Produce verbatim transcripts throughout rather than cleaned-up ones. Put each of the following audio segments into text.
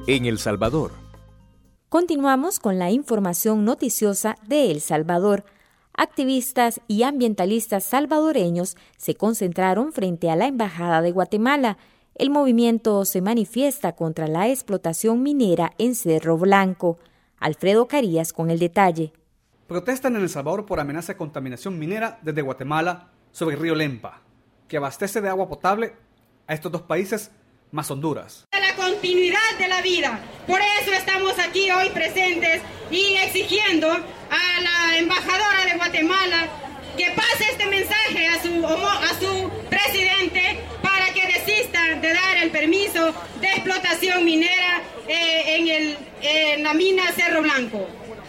en El Salvador. Continuamos con la información noticiosa de El Salvador. Activistas y ambientalistas salvadoreños se concentraron frente a la Embajada de Guatemala. El movimiento se manifiesta contra la explotación minera en Cerro Blanco. Alfredo Carías con el detalle. Protestan en El Salvador por amenaza de contaminación minera desde Guatemala sobre el río Lempa, que abastece de agua potable a estos dos países más Honduras. La continuidad de la vida. Por eso estamos aquí hoy presentes y exigiendo a la embajadora de Guatemala que pase este mensaje a su, a su presidente para que desista de dar el permiso de explotación minera eh, en, el, en la mina Cerro Blanco.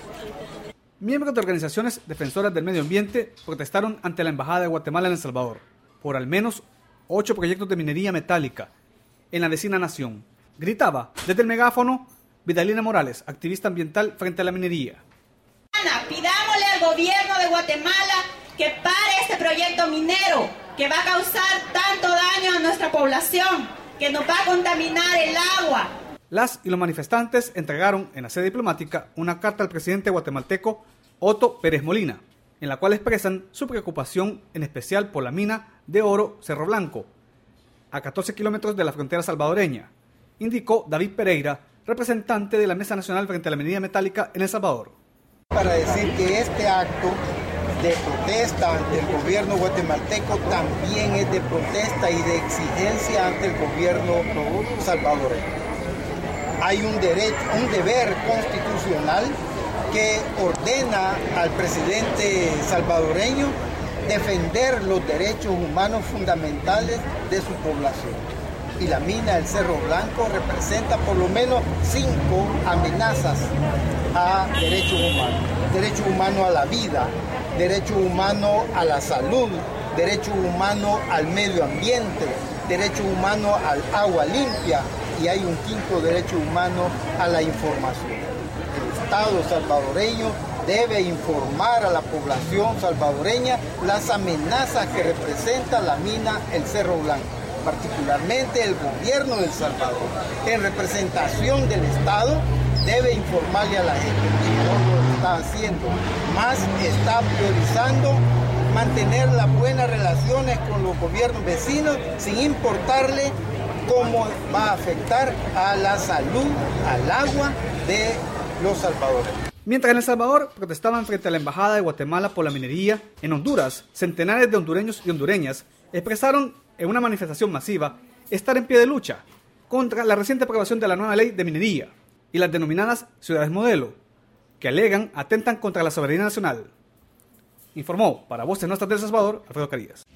Miembros de organizaciones defensoras del medio ambiente protestaron ante la Embajada de Guatemala en El Salvador por al menos ocho proyectos de minería metálica en la vecina nación. Gritaba desde el megáfono Vidalina Morales, activista ambiental frente a la minería. Pidámosle al gobierno de Guatemala que pare este proyecto minero que va a causar tanto daño a nuestra población, que nos va a contaminar el agua. Las y los manifestantes entregaron en la sede diplomática una carta al presidente guatemalteco Otto Pérez Molina, en la cual expresan su preocupación en especial por la mina de oro Cerro Blanco, a catorce kilómetros de la frontera salvadoreña, indicó David Pereira, representante de la Mesa Nacional frente a la minería metálica en El Salvador. Para decir que este acto de protesta ante el gobierno guatemalteco también es de protesta y de exigencia ante el gobierno salvadoreño. Hay un derecho, un deber constitucional que ordena al presidente salvadoreño defender los derechos humanos fundamentales de su población. Y la mina del Cerro Blanco representa por lo menos cinco amenazas a derechos humanos. Derecho humano a la vida, derecho humano a la salud, derecho humano al medio ambiente, derecho humano al agua limpia y hay un quinto derecho humano a la información. El Estado salvadoreño debe informar a la población salvadoreña las amenazas que representa la mina El Cerro Blanco, particularmente el gobierno de El Salvador, en representación del Estado, debe informarle a la gente que no lo está haciendo, más está priorizando mantener las buenas relaciones con los gobiernos vecinos sin importarle cómo va a afectar a la salud, al agua de los salvadoreños. Mientras en El Salvador protestaban frente a la Embajada de Guatemala por la minería, en Honduras, centenares de hondureños y hondureñas expresaron en una manifestación masiva estar en pie de lucha contra la reciente aprobación de la nueva ley de minería y las denominadas ciudades modelo, que alegan atentan contra la soberanía nacional. Informó para Voces Nuestras del Salvador, Alfredo Carías.